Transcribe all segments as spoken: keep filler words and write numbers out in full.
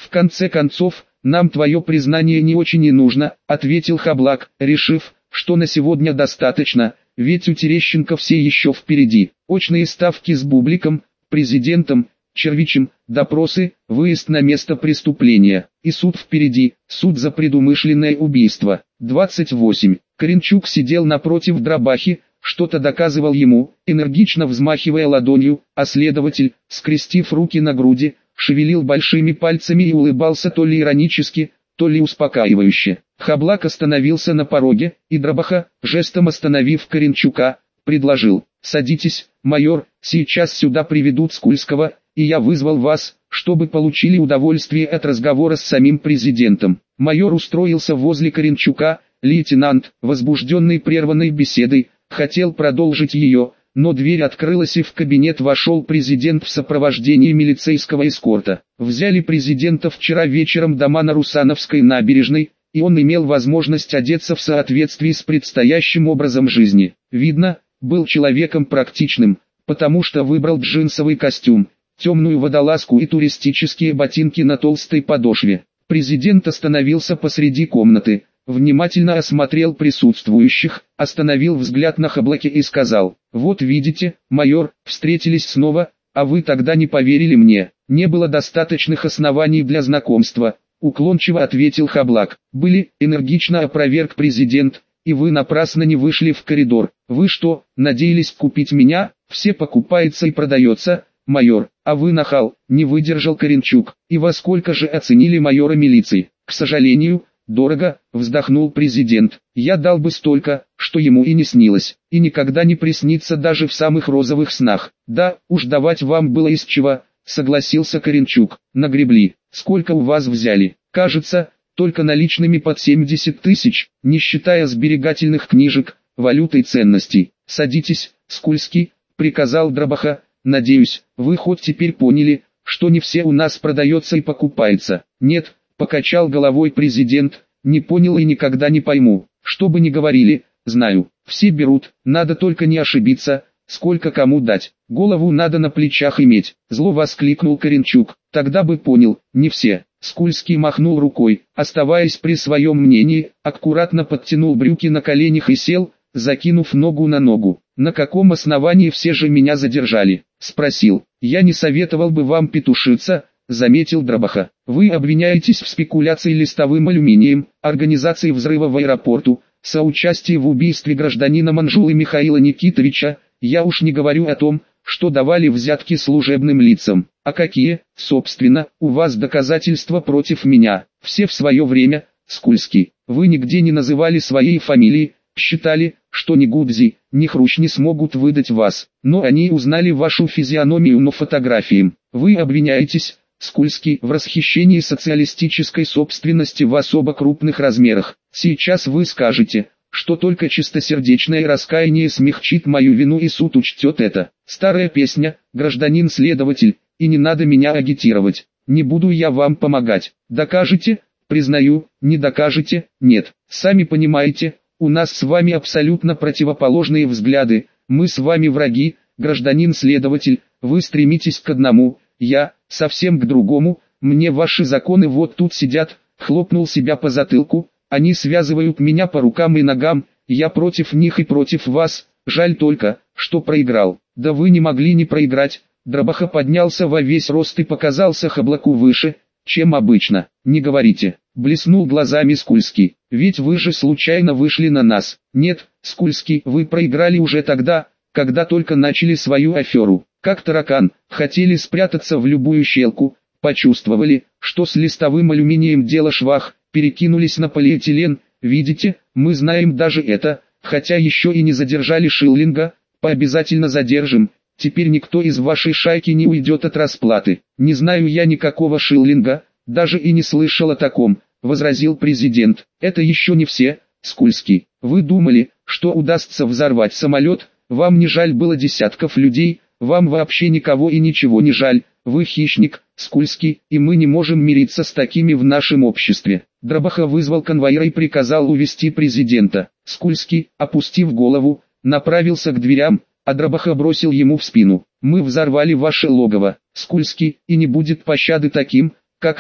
В конце концов, нам твое признание не очень и нужно, ответил Хаблак, решив, что на сегодня достаточно, ведь у Терещенко все еще впереди. Очные ставки с Бубликом, президентом, Червичем, допросы, выезд на место преступления. И суд впереди, суд за предумышленное убийство. двадцать восемь. Коренчук сидел напротив Дробахи, что-то доказывал ему, энергично взмахивая ладонью, а следователь, скрестив руки на груди, шевелил большими пальцами и улыбался то ли иронически, то ли успокаивающе. Хаблак остановился на пороге, и Дробаха, жестом остановив Коренчука, предложил: «Садитесь, майор, сейчас сюда приведут Скульского, и я вызвал вас, чтобы получили удовольствие от разговора с самим президентом». Майор устроился возле Коренчука. Лейтенант, возбужденный прерванной беседой, хотел продолжить ее, но дверь открылась и в кабинет вошел президент в сопровождении милицейского эскорта. Взяли президента вчера вечером дома на Русановской набережной, и он имел возможность одеться в соответствии с предстоящим образом жизни. Видно, был человеком практичным, потому что выбрал джинсовый костюм, темную водолазку и туристические ботинки на толстой подошве. Президент остановился посреди комнаты, внимательно осмотрел присутствующих, остановил взгляд на Хаблаке и сказал: «Вот видите, майор, встретились снова, а вы тогда не поверили мне, не было достаточных оснований для знакомства», уклончиво ответил Хаблак. «Были», энергично опроверг президент, «и вы напрасно не вышли в коридор. Вы что, надеялись купить меня? Все покупается и продается, майор, а вы нахал», не выдержал Коренчук. «И во сколько же оценили майора милиции?» «К сожалению, дорого», вздохнул президент. «Я дал бы столько, что ему и не снилось, и никогда не приснится даже в самых розовых снах». «Да, уж давать вам было из чего», согласился Коренчук. «Нагребли. Сколько у вас взяли?» «Кажется, только наличными под семьдесят тысяч, не считая сберегательных книжек, валюты и ценностей». «Садитесь, Скульский», приказал Дробаха. «Надеюсь, вы хоть теперь поняли, что не все у нас продается и покупается». «Нет», покачал головой президент, «не понял и никогда не пойму. Что бы ни говорили, знаю, все берут, надо только не ошибиться, сколько кому дать. Голову надо на плечах иметь», зло воскликнул Коренчук. «Тогда бы понял, не все». Скульский махнул рукой, оставаясь при своем мнении, аккуратно подтянул брюки на коленях и сел, закинув ногу на ногу. «На каком основании все же меня задержали?» — спросил. «Я не советовал бы вам петушиться», — заметил Дробаха. «Вы обвиняетесь в спекуляции листовым алюминием, организации взрыва в аэропорту, соучастии в убийстве гражданина Манжулы Михаила Никитовича, я уж не говорю о том, что давали взятки служебным лицам. А какие, собственно, у вас доказательства против меня? Все в свое время, Скульский, вы нигде не называли своей фамилии, считали, что ни Гудзи, ни Хрущ не смогут выдать вас, но они узнали вашу физиономию на фотографиям. Вы обвиняетесь, Скульский, в расхищении социалистической собственности в особо крупных размерах. Сейчас вы скажете, что только чистосердечное раскаяние смягчит мою вину и суд учтет это. Старая песня, гражданин-следователь, и не надо меня агитировать. Не буду я вам помогать. Докажете? Признаю. Не докажете? Нет. Сами понимаете, у нас с вами абсолютно противоположные взгляды. Мы с вами враги, гражданин-следователь, вы стремитесь к одному, я совсем к другому. Мне ваши законы вот тут сидят, хлопнул себя по затылку. Они связывают меня по рукам и ногам, я против них и против вас, жаль только, что проиграл. Да вы не могли не проиграть. Дробаха поднялся во весь рост и показался Хаблаку выше, чем обычно. Не говорите, блеснул глазами Скульский, ведь вы же случайно вышли на нас. Нет, Скульский, вы проиграли уже тогда, когда только начали свою аферу. Как таракан, хотели спрятаться в любую щелку, почувствовали, что с листовым алюминием дело швах, перекинулись на полиэтилен. Видите, мы знаем даже это, хотя еще и не задержали Шиллинга, пообязательно задержим. Теперь никто из вашей шайки не уйдет от расплаты. Не знаю я никакого Шиллинга, даже и не слышал о таком, возразил президент. Это еще не все, Скульский. Вы думали, что удастся взорвать самолет, вам не жаль было десятков людей, вам вообще никого и ничего не жаль. Вы хищник, Скульский, и мы не можем мириться с такими в нашем обществе. Дробаха вызвал конвоира и приказал увести президента. Скульский, опустив голову, направился к дверям, а Дробаха бросил ему в спину: «Мы взорвали ваше логово, Скульский, и не будет пощады таким, как вы».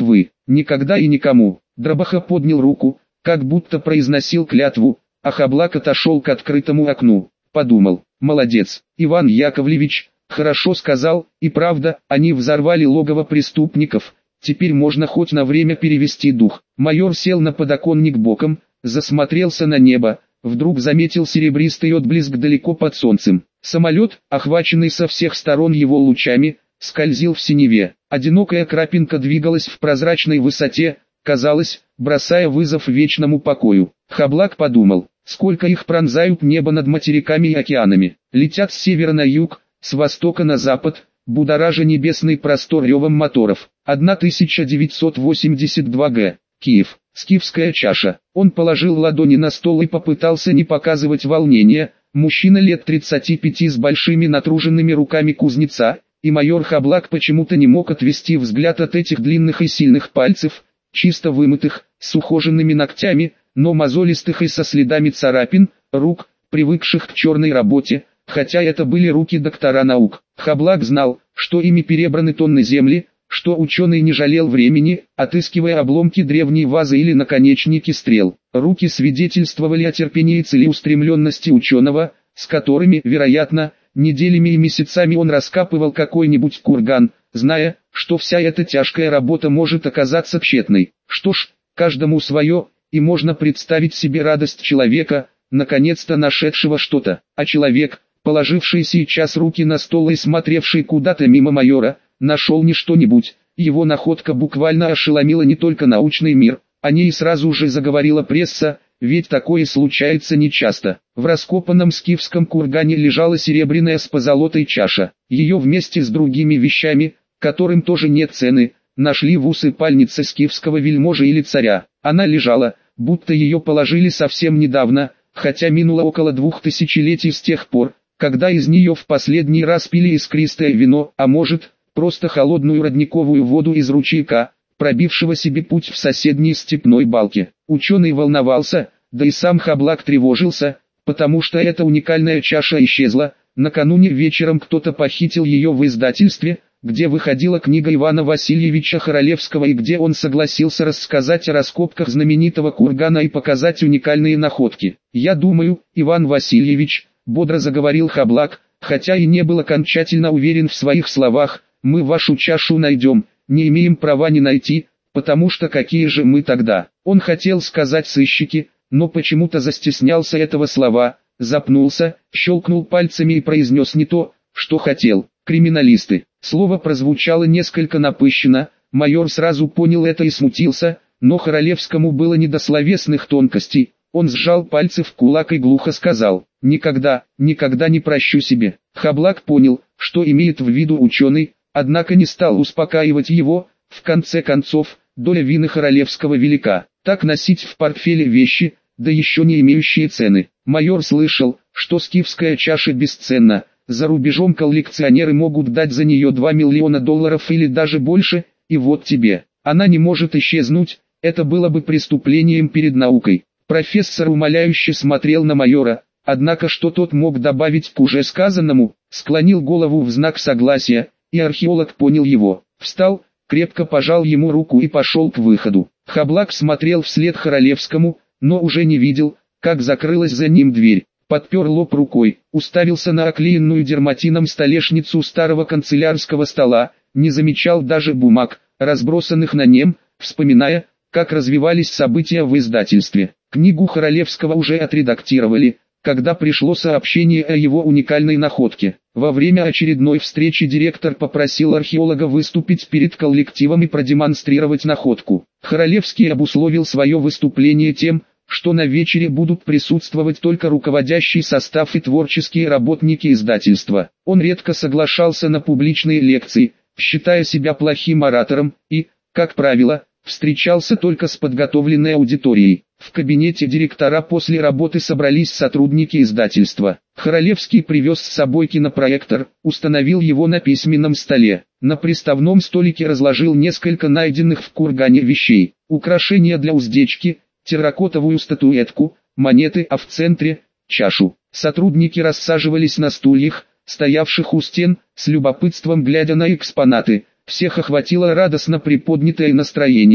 никогда и никому. Дробаха поднял руку, как будто произносил клятву, а Хаблак отошел к открытому окну. Подумал, молодец, Иван Яковлевич, хорошо сказал, и правда, они взорвали логово преступников, теперь можно хоть на время перевести дух. Майор сел на подоконник боком, засмотрелся на небо, вдруг заметил серебристый отблеск далеко под солнцем. Самолет, охваченный со всех сторон его лучами, скользил в синеве. Одинокая крапинка двигалась в прозрачной высоте, казалось, бросая вызов вечному покою. Хаблак подумал, сколько их пронзают небо над материками и океанами, летят с севера на юг, с востока на запад, будоража небесный простор ревом моторов. тысяча девятьсот восемьдесят два год. Киев. Скифская чаша. Он положил ладони на стол и попытался не показывать волнения. Мужчина лет тридцати пяти с большими натруженными руками кузнеца, и майор Хаблак почему-то не мог отвести взгляд от этих длинных и сильных пальцев, чисто вымытых, с ухоженными ногтями, но мозолистых и со следами царапин, рук, привыкших к черной работе, хотя это были руки доктора наук. Хаблак знал, что ими перебраны тонны земли, что ученый не жалел времени, отыскивая обломки древней вазы или наконечники стрел. Руки свидетельствовали о терпении и целеустремленности ученого, с которыми, вероятно, неделями и месяцами он раскапывал какой-нибудь курган, зная, что вся эта тяжкая работа может оказаться тщетной. Что ж, каждому свое, и можно представить себе радость человека, наконец-то нашедшего что-то. А человек, положивший сейчас руки на стол и смотревший куда-то мимо майора, нашел не что-нибудь, его находка буквально ошеломила не только научный мир, о ней сразу же заговорила пресса, ведь такое случается нечасто. В раскопанном скифском кургане лежала серебряная с позолотой чаша, ее вместе с другими вещами, которым тоже нет цены, нашли в усыпальнице скифского вельможи или царя. Она лежала, будто ее положили совсем недавно, хотя минуло около двух тысячелетий с тех пор, когда из нее в последний раз пили искристое вино, а может, просто холодную родниковую воду из ручейка, пробившего себе путь в соседней степной балке. Ученый волновался, да и сам Хаблак тревожился, потому что эта уникальная чаша исчезла. Накануне вечером кто-то похитил ее в издательстве, где выходила книга Ивана Васильевича Хоролевского и где он согласился рассказать о раскопках знаменитого кургана и показать уникальные находки. «Я думаю, Иван Васильевич», — бодро заговорил Хаблак, хотя и не был окончательно уверен в своих словах, «мы вашу чашу найдем, не имеем права не найти, потому что какие же мы тогда?» Он хотел сказать сыщики, но почему-то застеснялся этого слова, запнулся, щелкнул пальцами и произнес не то, что хотел. «Криминалисты». Слово прозвучало несколько напыщенно, майор сразу понял это и смутился, но Хоролевскому было не до словесных тонкостей. Он сжал пальцы в кулак и глухо сказал: «Никогда, никогда не прощу себе». Хаблак понял, что имеет в виду ученый, однако не стал успокаивать его. В конце концов, доля вины Хоролевского велика. Так носить в портфеле вещи, да еще не имеющие цены. Майор слышал, что скифская чаша бесценна. За рубежом коллекционеры могут дать за нее два миллиона долларов или даже больше, и вот тебе. Она не может исчезнуть, это было бы преступлением перед наукой. Профессор умоляюще смотрел на майора, однако что тот мог добавить к уже сказанному, склонил голову в знак согласия, и археолог понял его. Встал, крепко пожал ему руку и пошел к выходу. Хаблак смотрел вслед Хоролевскому, но уже не видел, как закрылась за ним дверь. Подпер лоб рукой, уставился на оклеенную дерматином столешницу старого канцелярского стола, не замечал даже бумаг, разбросанных на нем, вспоминая, как развивались события в издательстве. Книгу Хоролевского уже отредактировали, когда пришло сообщение о его уникальной находке. Во время очередной встречи директор попросил археолога выступить перед коллективом и продемонстрировать находку. Хоролевский обусловил свое выступление тем, что на вечере будут присутствовать только руководящий состав и творческие работники издательства. Он редко соглашался на публичные лекции, считая себя плохим оратором, и, как правило, встречался только с подготовленной аудиторией. В кабинете директора после работы собрались сотрудники издательства. Хоролевский привез с собой кинопроектор, установил его на письменном столе. На приставном столике разложил несколько найденных в кургане вещей, украшения для уздечки, терракотовую статуэтку, монеты, а в центре – чашу. Сотрудники рассаживались на стульях, стоявших у стен, с любопытством глядя на экспонаты. Всех охватило радостно приподнятое настроение,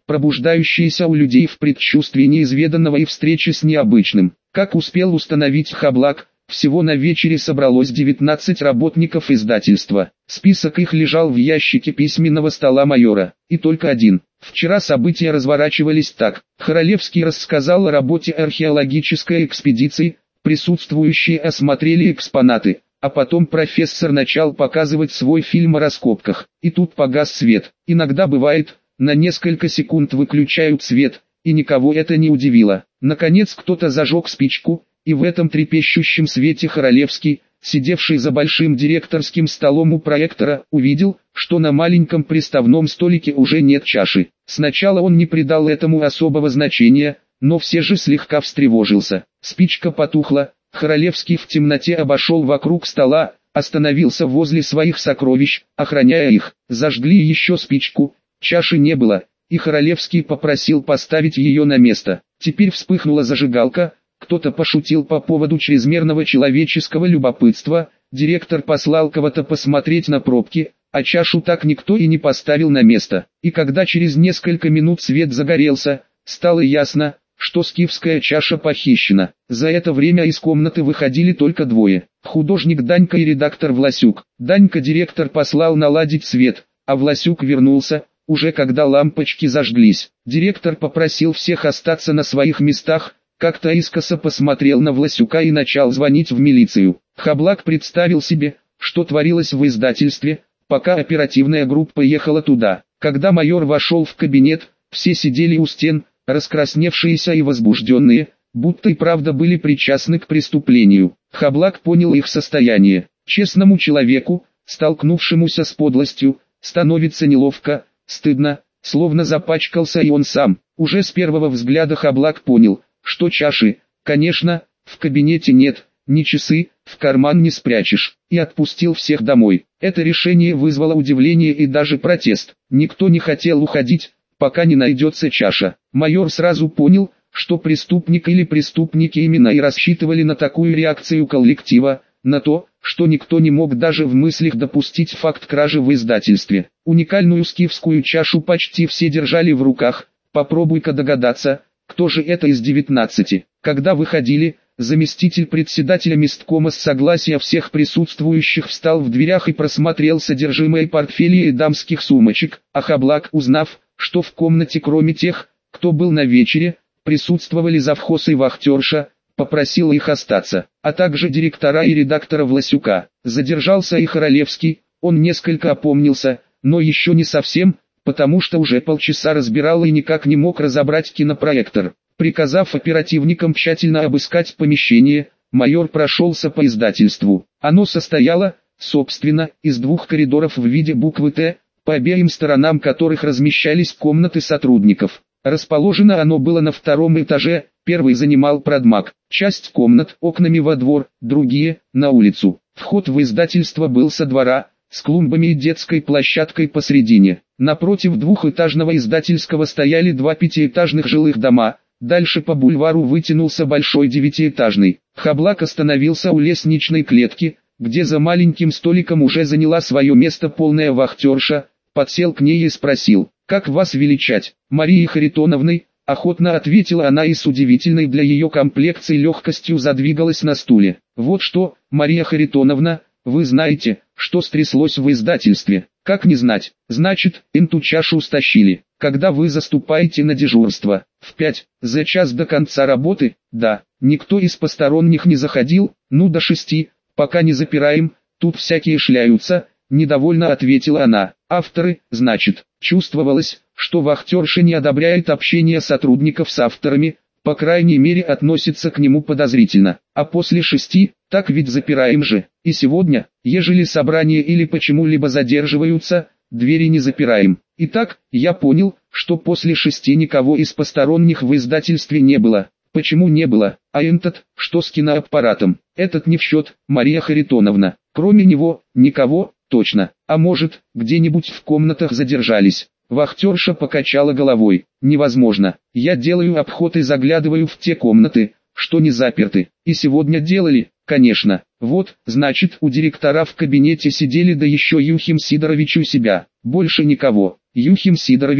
пробуждающиеся у людей в предчувствии неизведанного и встречи с необычным. Как успел установить Хаблак, всего на вечере собралось девятнадцать работников издательства. Список их лежал в ящике письменного стола майора. И только один. Вчера события разворачивались так. Хоролевский рассказал о работе археологической экспедиции, присутствующие осмотрели экспонаты, а потом профессор начал показывать свой фильм о раскопках. И тут погас свет. Иногда бывает, на несколько секунд выключают свет, и никого это не удивило. Наконец кто-то зажег спичку, и в этом трепещущем свете Хоролевский, сидевший за большим директорским столом у проектора, увидел, что на маленьком приставном столике уже нет чаши. Сначала он не придал этому особого значения, но все же слегка встревожился. Спичка потухла, Хоролевский в темноте обошел вокруг стола, остановился возле своих сокровищ, охраняя их. Зажгли еще спичку, чаши не было, и Хоролевский попросил поставить ее на место. Теперь вспыхнула зажигалка. Кто-то пошутил по поводу чрезмерного человеческого любопытства, директор послал кого-то посмотреть на пробки, а чашу так никто и не поставил на место. И когда через несколько минут свет загорелся, стало ясно, что скифская чаша похищена. За это время из комнаты выходили только двое. Художник Данька и редактор Власюк. Данька директор послал наладить свет, а Власюк вернулся, уже когда лампочки зажглись. Директор попросил всех остаться на своих местах, как-то искоса посмотрел на Власюка и начал звонить в милицию. Хаблак представил себе, что творилось в издательстве, пока оперативная группа ехала туда. Когда майор вошел в кабинет, все сидели у стен, раскрасневшиеся и возбужденные, будто и правда были причастны к преступлению. Хаблак понял их состояние. Честному человеку, столкнувшемуся с подлостью, становится неловко, стыдно, словно запачкался и он сам. Уже с первого взгляда Хаблак понял, что чаши, конечно, в кабинете нет, ни часы, в карман не спрячешь, и отпустил всех домой. Это решение вызвало удивление и даже протест. Никто не хотел уходить, пока не найдется чаша. Майор сразу понял, что преступник или преступники именно и рассчитывали на такую реакцию коллектива, на то, что никто не мог даже в мыслях допустить факт кражи в издательстве. Уникальную скифскую чашу почти все держали в руках, попробуй-ка догадаться, кто же это из девятнадцати. Когда выходили, заместитель председателя месткома с согласия всех присутствующих встал в дверях и просмотрел содержимое портфелей и дамских сумочек, а Хаблак, узнав, что в комнате кроме тех, кто был на вечере, присутствовали завхоз и вахтерша, попросил их остаться, а также директора и редактора Власюка. Задержался и Хоролевский, он несколько опомнился, но еще не совсем, потому что уже полчаса разбирал и никак не мог разобрать кинопроектор. Приказав оперативникам тщательно обыскать помещение, майор прошелся по издательству. Оно состояло, собственно, из двух коридоров в виде буквы «Т», по обеим сторонам которых размещались комнаты сотрудников. Расположено оно было на втором этаже, первый занимал продмаг, часть комнат окнами во двор, другие – на улицу. Вход в издательство был со двора, с клумбами и детской площадкой посредине. Напротив двухэтажного издательского стояли два пятиэтажных жилых дома, дальше по бульвару вытянулся большой девятиэтажный. Хаблак остановился у лестничной клетки, где за маленьким столиком уже заняла свое место полная вахтерша, подсел к ней и спросил: «Как вас величать?» «Марией Харитоновной», охотно ответила она и с удивительной для ее комплекции легкостью задвигалась на стуле. «Вот что, Мария Харитоновна, вы знаете, что стряслось в издательстве?» «Как не знать? Значит, эту чашу стащили. Когда вы заступаете на дежурство?» «В пять, за час до конца работы?» «Да. Никто из посторонних не заходил?» «Ну до шести, пока не запираем, тут всякие шляются», недовольно ответила она. «Авторы, значит». Чувствовалось, что вахтерша не одобряет общение сотрудников с авторами, по крайней мере относится к нему подозрительно. А после шести, так ведь запираем же. И сегодня, ежели собрание или почему-либо задерживаются, двери не запираем. Итак, я понял, что после шести никого из посторонних в издательстве не было. Почему не было? А этот, что с киноаппаратом? Этот не в счет, Мария Харитоновна. Кроме него, никого, точно. А может, где-нибудь в комнатах задержались? Вахтерша покачала головой. Невозможно. Я делаю обход и заглядываю в те комнаты, что не заперты. И сегодня делали, конечно. Вот, значит, у директора в кабинете сидели, да еще Юхим Сидорович у себя. Больше никого. Юхим Сидорович,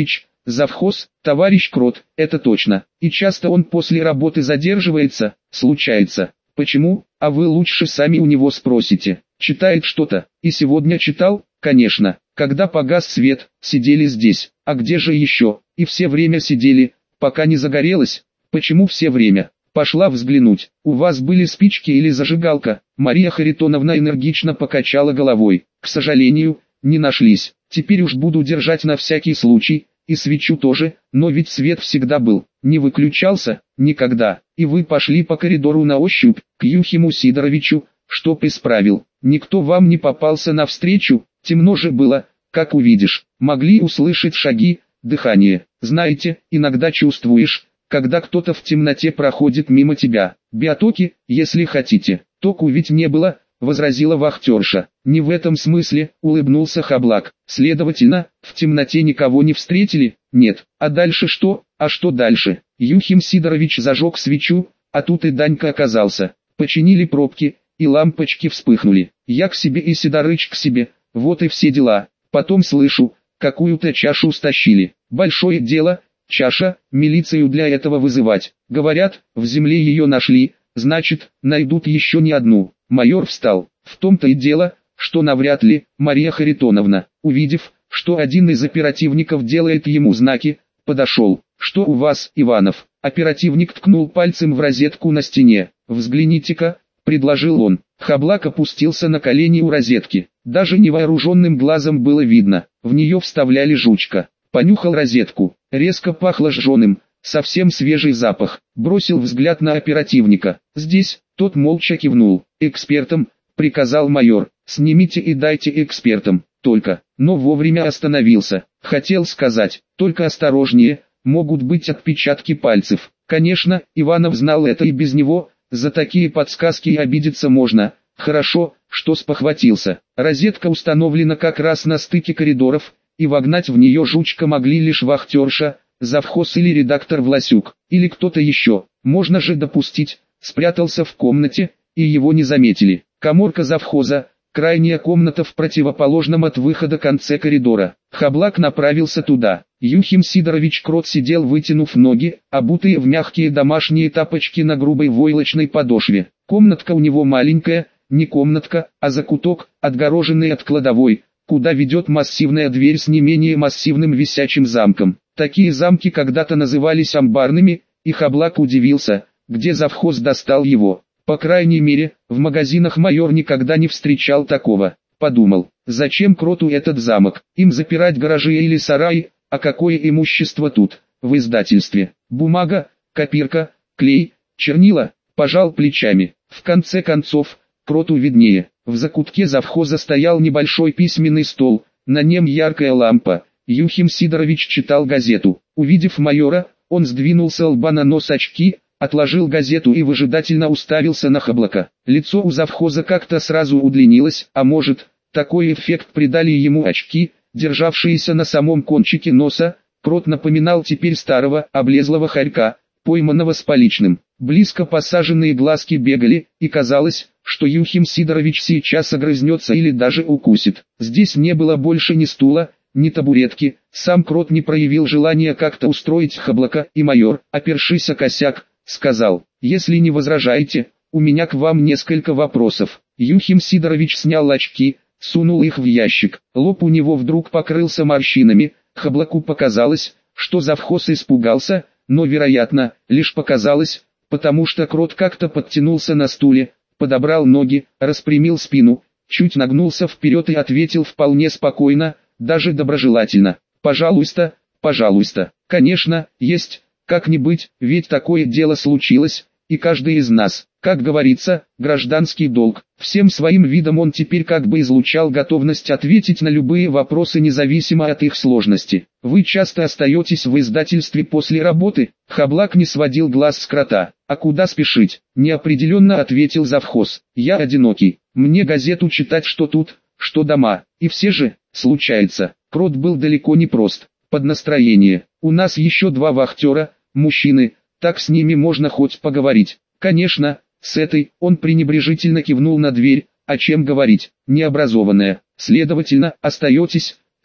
Завхоз, товарищ Крот, это точно. И часто он после работы задерживается, случается. Почему? А вы лучше сами у него спросите. Читает что-то. И сегодня читал? Конечно. Когда погас свет, сидели здесь. А где же еще? И все время сидели, пока не загорелось. Почему все время? Пошла взглянуть. У вас были спички или зажигалка? Мария Харитоновна энергично покачала головой. К сожалению, не нашлись. Теперь уж буду держать на всякий случай. И свечу тоже, но ведь свет всегда был. Не выключался? Никогда. И вы пошли по коридору на ощупь, к Юхиму Сидоровичу, чтоб исправил. Никто вам не попался навстречу? Темно же было, как увидишь. Могли услышать шаги, дыхание. Знаете, иногда чувствуешь, когда кто-то в темноте проходит мимо тебя. Биотоки, если хотите. Току ведь не было, возразила вахтерша. Не в этом смысле, улыбнулся Хаблак. Следовательно, в темноте никого не встретили? Нет. А дальше что? А что дальше? Юхим Сидорович зажег свечу, а тут и Данька оказался. Починили пробки, и лампочки вспыхнули. Я к себе и Сидорыч к себе, вот и все дела. Потом слышу, какую-то чашу стащили. Большое дело, чаша, милицию для этого вызывать. Говорят, в земле ее нашли, значит, найдут еще не одну. Майор встал. В том-то и дело, что навряд ли, Мария Харитоновна, увидев, что один из оперативников делает ему знаки, подошел. Что у вас, Иванов? Оперативник ткнул пальцем в розетку на стене. Взгляните-ка, предложил он. Хаблак опустился на колени у розетки. Даже невооруженным глазом было видно, в нее вставляли жучка. Понюхал розетку. Резко пахло жженым, совсем свежий запах. Бросил взгляд на оперативника. Здесь, тот молча кивнул. Экспертам, приказал майор, снимите и дайте экспертам. Только, но вовремя остановился. Хотел сказать, только осторожнее, могут быть отпечатки пальцев. Конечно, Иванов знал это и без него, за такие подсказки и обидеться можно. Хорошо, что спохватился. Розетка установлена как раз на стыке коридоров, и вогнать в нее жучка могли лишь вахтерша, завхоз или редактор Власюк, или кто-то еще. Можно же допустить, спрятался в комнате, и его не заметили. Каморка завхоза, крайняя комната в противоположном от выхода конце коридора. Хаблак направился туда. Юхим Сидорович Крот сидел, вытянув ноги, обутые в мягкие домашние тапочки на грубой войлочной подошве. Комнатка у него маленькая, не комнатка, а закуток, отгороженный от кладовой, куда ведет массивная дверь с не менее массивным висячим замком. Такие замки когда-то назывались амбарными, и Хаблак удивился, где завхоз достал его. По крайней мере, в магазинах майор никогда не встречал такого. Подумал, зачем Кроту этот замок, им запирать гаражи или сараи, а какое имущество тут, в издательстве, бумага, копирка, клей, чернила, пожал плечами. В конце концов, Кроту виднее. В закутке завхоза стоял небольшой письменный стол, на нем яркая лампа. Юхим Сидорович читал газету. Увидев майора, он сдвинул с лба на нос очки, отложил газету и выжидательно уставился на Хаблака. Лицо у завхоза как-то сразу удлинилось, а может, такой эффект придали ему очки, державшиеся на самом кончике носа. Крот напоминал теперь старого, облезлого хорька, пойманного с поличным. Близко посаженные глазки бегали, и казалось, что Юхим Сидорович сейчас огрызнется или даже укусит. Здесь не было больше ни стула, ни табуретки. Сам Крот не проявил желания как-то устроить Хаблака, и майор, опершись о косяк, сказал: «Если не возражаете, у меня к вам несколько вопросов». Юхим Сидорович снял очки, сунул их в ящик. Лоб у него вдруг покрылся морщинами. Хаблаку показалось, что завхоз испугался, но, вероятно, лишь показалось, потому что Крот как-то подтянулся на стуле, подобрал ноги, распрямил спину, чуть нагнулся вперед и ответил вполне спокойно, даже доброжелательно: «Пожалуйста, пожалуйста, конечно, есть, как не быть, ведь такое дело случилось, и каждый из нас, как говорится, гражданский долг». Всем своим видом он теперь как бы излучал готовность ответить на любые вопросы независимо от их сложности. «Вы часто остаетесь в издательстве после работы?» Хаблак не сводил глаз с Крота. «А куда спешить?» — неопределенно ответил завхоз. «Я одинокий, мне газету читать что тут, что дома, и все же, случается». Крот был далеко не прост. Под настроение. «У нас еще два вахтера, мужчины, так с ними можно хоть поговорить». «Конечно, с этой», — он пренебрежительно кивнул на дверь, «о чем говорить, необразованная, следовательно, остаетесь,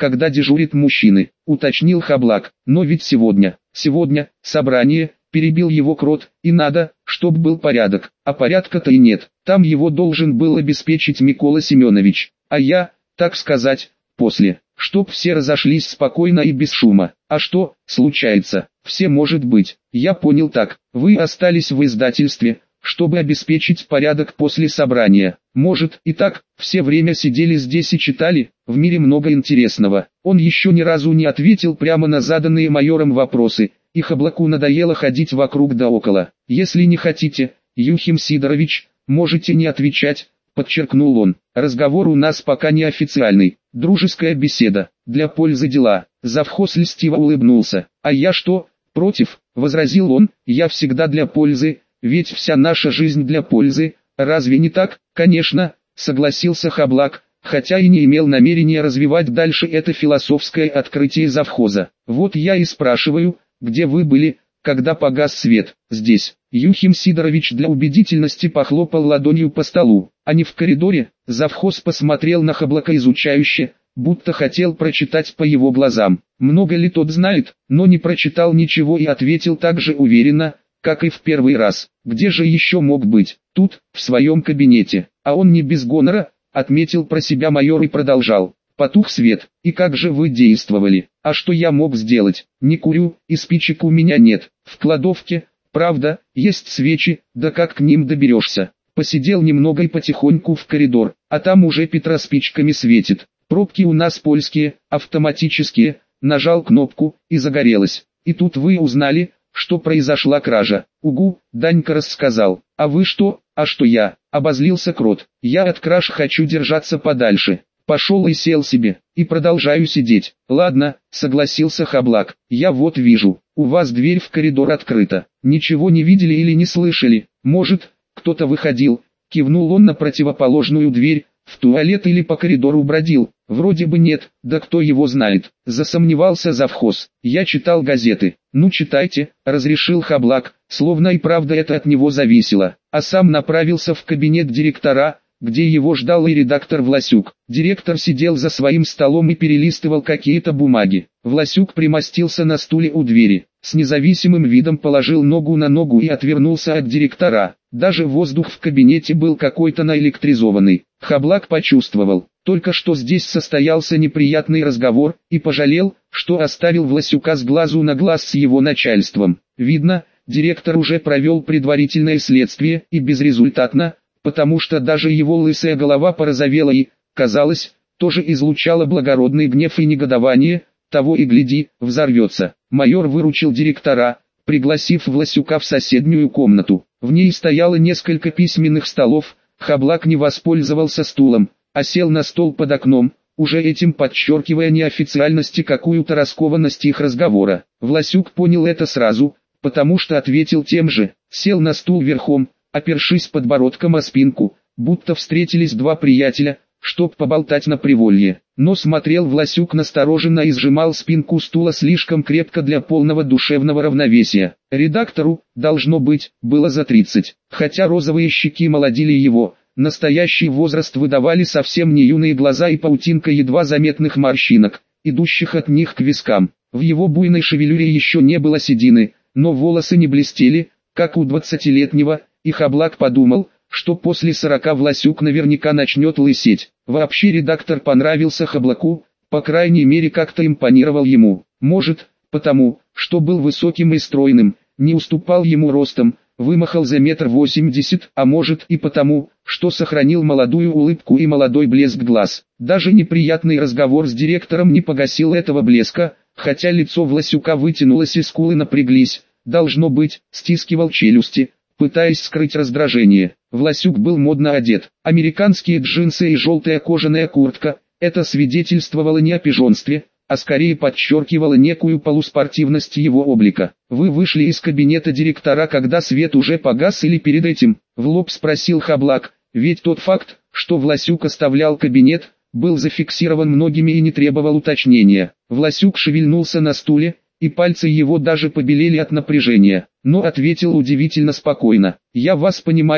когда дежурят мужчины, уточнил Хаблак. Но ведь сегодня, сегодня, собрание, перебил его Крот, и надо, чтоб был порядок, а порядка-то и нет, там его должен был обеспечить Микола Семенович, а я, так сказать, после, чтоб все разошлись спокойно и без шума. А что, случается, все может быть, я понял так, вы остались в издательстве, чтобы обеспечить порядок после собрания. Может, и так, все время сидели здесь и читали, в мире много интересного. Он еще ни разу не ответил прямо на заданные майором вопросы, и Хаблаку надоело ходить вокруг да около. Если не хотите, Юхим Сидорович, можете не отвечать, подчеркнул он. Разговор у нас пока не официальный, дружеская беседа, для пользы дела. Завхоз льстиво улыбнулся. А я что, против, возразил он, я всегда для пользы. Ведь вся наша жизнь для пользы, разве не так? Конечно, согласился Хаблак, хотя и не имел намерения развивать дальше это философское открытие завхоза. Вот я и спрашиваю, где вы были, когда погас свет? Здесь. Юхим Сидорович для убедительности похлопал ладонью по столу, а не в коридоре. Завхоз посмотрел на Хаблака изучающе, будто хотел прочитать по его глазам. Много ли тот знает, но не прочитал ничего и ответил так же уверенно, как и в первый раз. Где же еще мог быть? Тут, в своем кабинете. А он не без гонора, отметил про себя майор и продолжал. Потух свет. И как же вы действовали? А что я мог сделать? Не курю, и спичек у меня нет. В кладовке, правда, есть свечи, да как к ним доберешься? Посидел немного и потихоньку в коридор, а там уже Петра спичками светит. Пробки у нас польские, автоматические. Нажал кнопку, и загорелось. И тут вы узнали, что произошла кража. Угу, Данька рассказал. А вы что? А что я? Обозлился Крот. Я от краж хочу держаться подальше. Пошел и сел себе, и продолжаю сидеть. Ладно, согласился Хаблак. Я вот вижу, у вас дверь в коридор открыта. Ничего не видели или не слышали? Может, кто-то выходил? Кивнул он на противоположную дверь. В туалет или по коридору бродил? Вроде бы нет, да кто его знает. Засомневался завхоз. Я читал газеты. Ну читайте, разрешил Хаблак, словно и правда это от него зависело. А сам направился в кабинет директора, где его ждал и редактор Власюк. Директор сидел за своим столом и перелистывал какие-то бумаги. Власюк примостился на стуле у двери, с независимым видом положил ногу на ногу и отвернулся от директора. Даже воздух в кабинете был какой-то наэлектризованный. Хаблак почувствовал, только что здесь состоялся неприятный разговор, и пожалел, что оставил Власюка с глазу на глаз с его начальством. Видно, директор уже провел предварительное следствие, и безрезультатно, потому что даже его лысая голова порозовела и, казалось, тоже излучала благородный гнев и негодование, того и гляди, взорвется. Майор выручил директора, пригласив Власюка в соседнюю комнату. В ней стояло несколько письменных столов. Хаблак не воспользовался стулом, а сел на стол под окном, уже этим подчеркивая неофициальность и какую-то раскованность их разговора. Власюк понял это сразу, потому что ответил тем же, сел на стул верхом, опершись подбородком о спинку, будто встретились два приятеля, чтоб поболтать на приволье. Но смотрел Власюк настороженно и сжимал спинку стула слишком крепко для полного душевного равновесия. Редактору, должно быть, было за тридцать, хотя розовые щеки молодили его, настоящий возраст выдавали совсем не юные глаза и паутинка едва заметных морщинок, идущих от них к вискам. В его буйной шевелюре еще не было седины, но волосы не блестели, как у двадцатилетнего, и Хаблак подумал, что после сорока Власюк наверняка начнет лысеть. Вообще редактор понравился Хаблаку, по крайней мере как-то импонировал ему. Может, потому, что был высоким и стройным, не уступал ему ростом, вымахал за метр восемьдесят, а может и потому, что сохранил молодую улыбку и молодой блеск глаз. Даже неприятный разговор с директором не погасил этого блеска, хотя лицо Власюка вытянулось и скулы напряглись, должно быть, стискивал челюсти, пытаясь скрыть раздражение. Власюк был модно одет. Американские джинсы и желтая кожаная куртка. Это свидетельствовало не о пижонстве, а скорее подчеркивало некую полуспортивность его облика. «Вы вышли из кабинета директора, когда свет уже погас, или перед этим?» — в лоб спросил Хаблак. Ведь тот факт, что Власюк оставлял кабинет, был зафиксирован многими и не требовал уточнения. Власюк шевельнулся на стуле, и пальцы его даже побелели от напряжения, но ответил удивительно спокойно. «Я вас понимаю,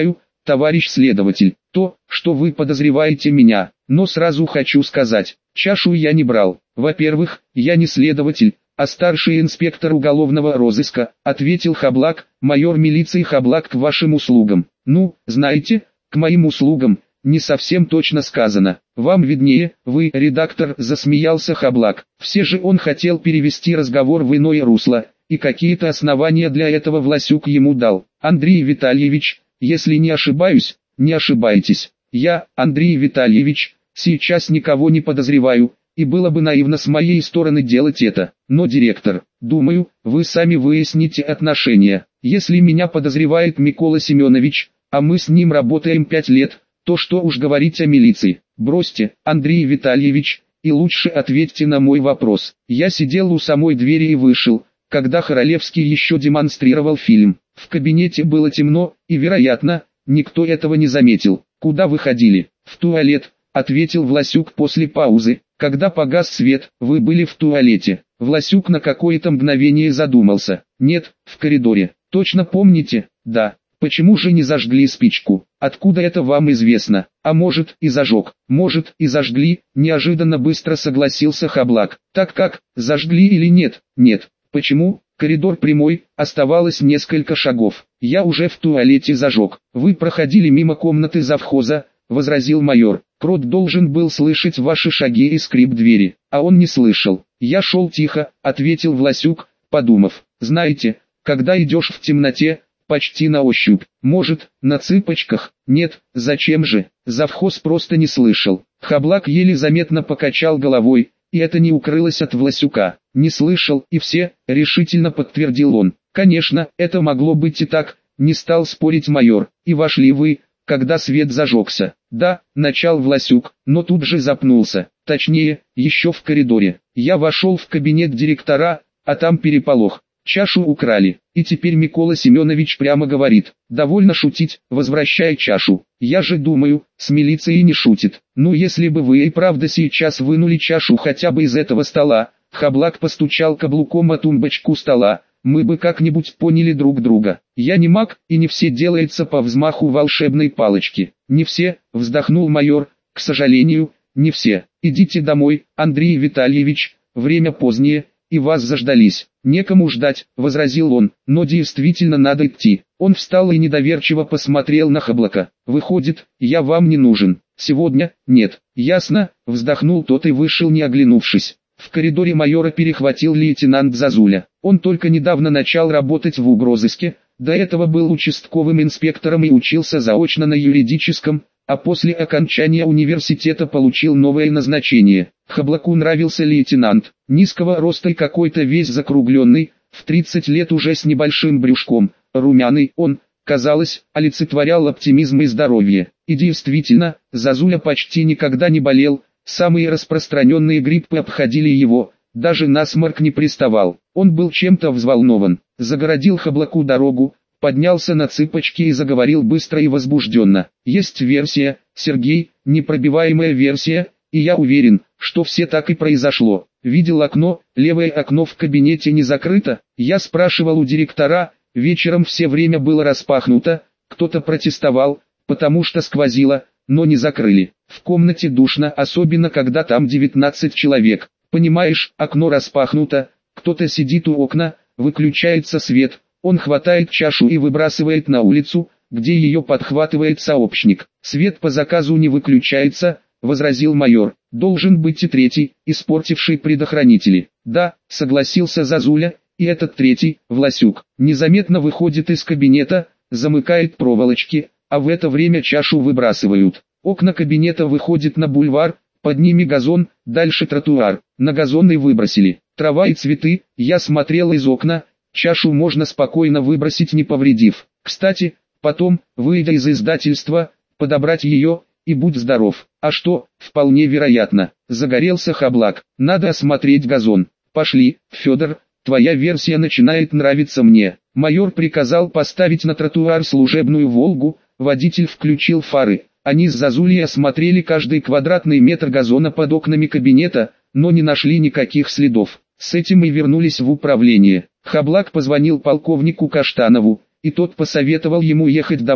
товарищ следователь, то, что вы подозреваете меня, но сразу хочу сказать, чашу я не брал. Во-первых, я не следователь, а старший инспектор уголовного розыска, ответил Хаблак, майор милиции Хаблак к вашим услугам. Ну, знаете, к моим услугам, не совсем точно сказано. Вам виднее, вы, редактор, засмеялся Хаблак. Все же он хотел перевести разговор в иное русло, и какие-то основания для этого Власюк ему дал. Андрей Витальевич, если не ошибаюсь, не ошибаетесь. Я, Андрей Витальевич, сейчас никого не подозреваю, и было бы наивно с моей стороны делать это. Но, директор, думаю, вы сами выясните отношения. Если меня подозревает Микола Семенович, а мы с ним работаем пять лет, то что уж говорить о милиции. Бросьте, Андрей Витальевич, и лучше ответьте на мой вопрос. Я сидел у самой двери и вышел, когда Хоролевский еще демонстрировал фильм. В кабинете было темно, и, вероятно, никто этого не заметил. Куда вы ходили? В туалет, ответил Власюк после паузы. Когда погас свет, вы были в туалете. Власюк на какое-то мгновение задумался. Нет, в коридоре. Точно помните? Да. Почему же не зажгли спичку? Откуда это вам известно? А может, и зажег. Может, и зажгли, неожиданно быстро согласился Хаблак. Так как, зажгли или нет? Нет. Почему? Коридор прямой, оставалось несколько шагов. Я уже в туалете зажег. Вы проходили мимо комнаты завхоза, возразил майор. Крот должен был слышать ваши шаги и скрип двери, а он не слышал. Я шел тихо, ответил Власюк, подумав. Знаете, когда идешь в темноте, почти на ощупь, может, на цыпочках, нет, зачем же, завхоз просто не слышал. Хаблак еле заметно покачал головой, и это не укрылось от Власюка. Не слышал, и все, решительно подтвердил он. Конечно, это могло быть и так, не стал спорить майор. И вошли вы, когда свет зажегся. Да, начал Власюк, но тут же запнулся. Точнее, еще в коридоре. Я вошел в кабинет директора, а там переполох. Чашу украли, и теперь Микола Семенович прямо говорит, довольно шутить, возвращай чашу. Я же думаю, с милицией не шутит. Ну если бы вы и правда сейчас вынули чашу хотя бы из этого стола, Хаблак постучал каблуком о тумбочку стола, мы бы как-нибудь поняли друг друга. Я не маг, и не все делается по взмаху волшебной палочки. Не все, вздохнул майор, к сожалению, не все. Идите домой, Андрей Витальевич, время позднее, и вас заждались. Некому ждать, возразил он, но действительно надо идти. Он встал и недоверчиво посмотрел на Хаблака. Выходит, я вам не нужен. Сегодня, нет. Ясно, вздохнул тот и вышел не оглянувшись. В коридоре майора перехватил лейтенант Зазуля. Он только недавно начал работать в угрозыске, до этого был участковым инспектором и учился заочно на юридическом, а после окончания университета получил новое назначение. Хаблаку нравился лейтенант, низкого роста и какой-то весь закругленный, в тридцать лет уже с небольшим брюшком, румяный он, казалось, олицетворял оптимизм и здоровье. И действительно, Зазуля почти никогда не болел, самые распространенные гриппы обходили его, даже насморк не приставал. Он был чем-то взволнован, загородил Хаблаку дорогу, поднялся на цыпочки и заговорил быстро и возбужденно. Есть версия, Сергей, непробиваемая версия, и я уверен, что все так и произошло. Видел окно, левое окно в кабинете не закрыто, я спрашивал у директора, вечером все время было распахнуто, кто-то протестовал, потому что сквозило, но не закрыли. В комнате душно, особенно когда там девятнадцать человек. Понимаешь, окно распахнуто, кто-то сидит у окна, выключается свет, он хватает чашу и выбрасывает на улицу, где ее подхватывает сообщник. Свет по заказу не выключается, возразил майор. Должен быть и третий, испортивший предохранители. Да, согласился Зазуля, и этот третий, Власюк, незаметно выходит из кабинета, замыкает проволочки, а в это время чашу выбрасывают. Окна кабинета выходят на бульвар, под ними газон, дальше тротуар. На газон и выбросили. Трава и цветы, я смотрел из окна, чашу можно спокойно выбросить не повредив. Кстати, потом, выйдя из издательства, подобрать ее, и будь здоров. А что, вполне вероятно, загорелся Хаблак. Надо осмотреть газон. Пошли, Федор, твоя версия начинает нравиться мне. Майор приказал поставить на тротуар служебную «Волгу», водитель включил фары. Они с Зазулей осмотрели каждый квадратный метр газона под окнами кабинета, но не нашли никаких следов. С этим и вернулись в управление. Хаблак позвонил полковнику Каштанову, и тот посоветовал ему ехать домой,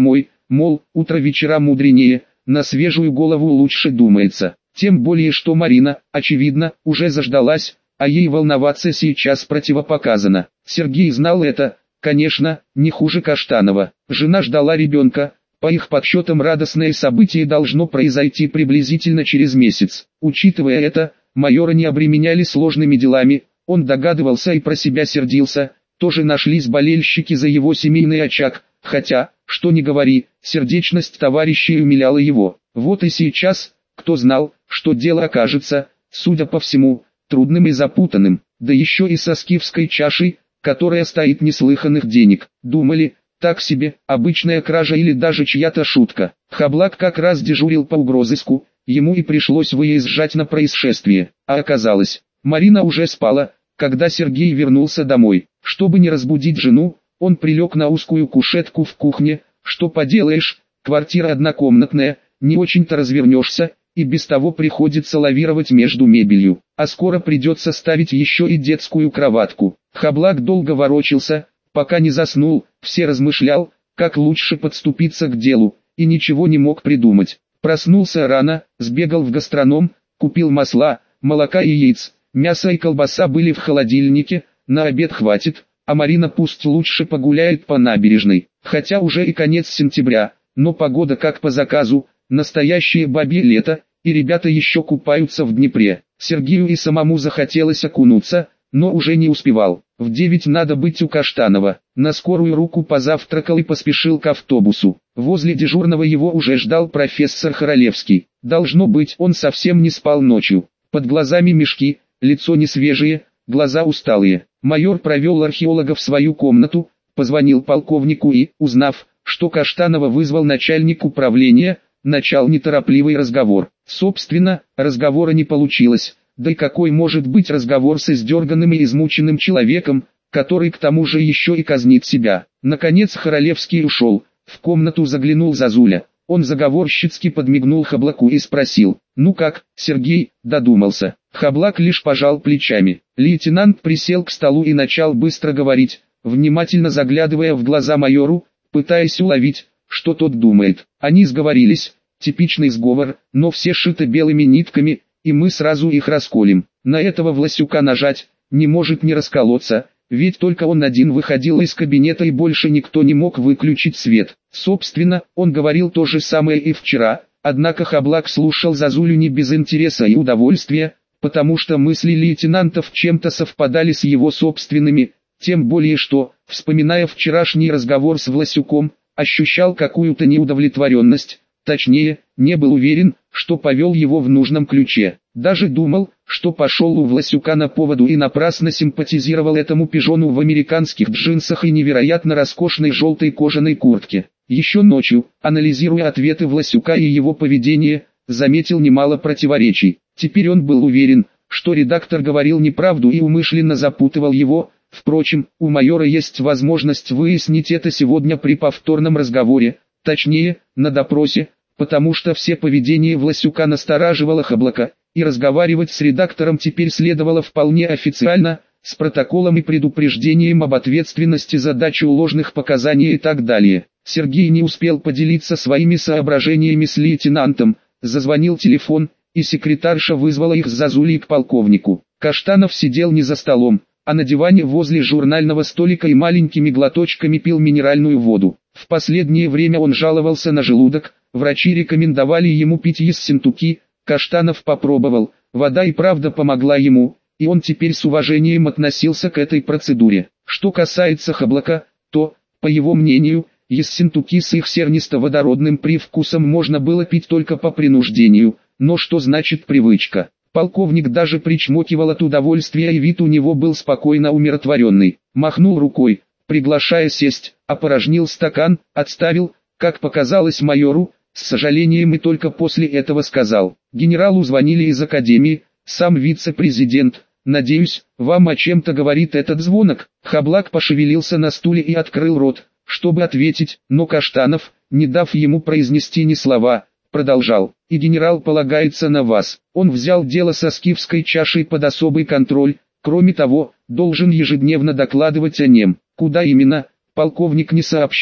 мол, утро вечера мудренее, на свежую голову лучше думается. Тем более что Марина, очевидно, уже заждалась, а ей волноваться сейчас противопоказано. Сергей знал это, конечно, не хуже Каштанова. Жена ждала ребенка. По их подсчетам радостное событие должно произойти приблизительно через месяц. Учитывая это, майора не обременяли сложными делами, он догадывался и про себя сердился, тоже нашлись болельщики за его семейный очаг, хотя, что ни говори, сердечность товарищей умиляла его. Вот и сейчас, кто знал, что дело окажется, судя по всему, трудным и запутанным, да еще и со скифской чашей, которая стоит неслыханных денег. Думали, так себе, обычная кража или даже чья-то шутка. Хаблак как раз дежурил по угрозыску, ему и пришлось выезжать на происшествие. А оказалось, Марина уже спала, когда Сергей вернулся домой. Чтобы не разбудить жену, он прилег на узкую кушетку в кухне. Что поделаешь, квартира однокомнатная, не очень-то развернешься, и без того приходится лавировать между мебелью. А скоро придется ставить еще и детскую кроватку. Хаблак долго ворочался, пока не заснул, все размышлял, как лучше подступиться к делу, и ничего не мог придумать. Проснулся рано, сбегал в гастроном, купил масла, молока и яиц, мясо и колбаса были в холодильнике, на обед хватит, а Марина пусть лучше погуляет по набережной. Хотя уже и конец сентября, но погода как по заказу, настоящее бабье лето, и ребята еще купаются в Днепре. Сергею и самому захотелось окунуться, но уже не успевал. В девять надо быть у Каштанова. На скорую руку позавтракал и поспешил к автобусу. Возле дежурного его уже ждал профессор Хоролевский. Должно быть, он совсем не спал ночью. Под глазами мешки, лицо не свежее, глаза усталые. Майор провел археолога в свою комнату, позвонил полковнику и, узнав, что Каштанова вызвал начальник управления, начал неторопливый разговор. Собственно, разговора не получилось. Да и какой может быть разговор с издерганным и измученным человеком, который к тому же еще и казнит себя. Наконец Хоролевский ушел, в комнату заглянул Зазуля. Он заговорщицки подмигнул Хаблаку и спросил: «Ну как, Сергей, додумался?» Хаблак лишь пожал плечами. Лейтенант присел к столу и начал быстро говорить, внимательно заглядывая в глаза майору, пытаясь уловить, что тот думает. Они сговорились, типичный сговор, но все шито белыми нитками, и мы сразу их расколем. На этого Власюка нажать, не может не расколоться, ведь только он один выходил из кабинета и больше никто не мог выключить свет. Собственно, он говорил то же самое и вчера, однако Хаблак слушал Зазулю не без интереса и удовольствия, потому что мысли лейтенантов чем-то совпадали с его собственными, тем более что, вспоминая вчерашний разговор с Власюком, ощущал какую-то неудовлетворенность. Точнее, не был уверен, что повел его в нужном ключе. Даже думал, что пошел у Власюка на поводу и напрасно симпатизировал этому пижону в американских джинсах и невероятно роскошной желтой кожаной куртке. Еще ночью, анализируя ответы Власюка и его поведение, заметил немало противоречий. Теперь он был уверен, что редактор говорил неправду и умышленно запутывал его. Впрочем, у майора есть возможность выяснить это сегодня при повторном разговоре, точнее, на допросе, потому что все поведение Власюка настораживало Хаблака, и разговаривать с редактором теперь следовало вполне официально, с протоколом и предупреждением об ответственности за дачу ложных показаний и так далее. Сергей не успел поделиться своими соображениями с лейтенантом, зазвонил телефон, и секретарша вызвала их с Зазулей к полковнику. Каштанов сидел не за столом, а на диване возле журнального столика и маленькими глоточками пил минеральную воду. В последнее время он жаловался на желудок, врачи рекомендовали ему пить ессентуки, Каштанов попробовал, вода и правда помогла ему, и он теперь с уважением относился к этой процедуре. Что касается Хаблака, то, по его мнению, ессентуки с их сернисто-водородным привкусом можно было пить только по принуждению, но что значит привычка? Полковник даже причмокивал от удовольствия, и вид у него был спокойно умиротворенный. Махнул рукой, приглашая сесть, опорожнил стакан, отставил, как показалось майору, с сожалением и только после этого сказал: «Генералу звонили из академии, сам вице-президент, надеюсь, вам о чем-то говорит этот звонок». Хаблак пошевелился на стуле и открыл рот, чтобы ответить, но Каштанов, не дав ему произнести ни слова, продолжал: «И генерал полагается на вас. Он взял дело со скифской чашей под особый контроль, кроме того, должен ежедневно докладывать о нем. Куда именно, полковник не сообщил,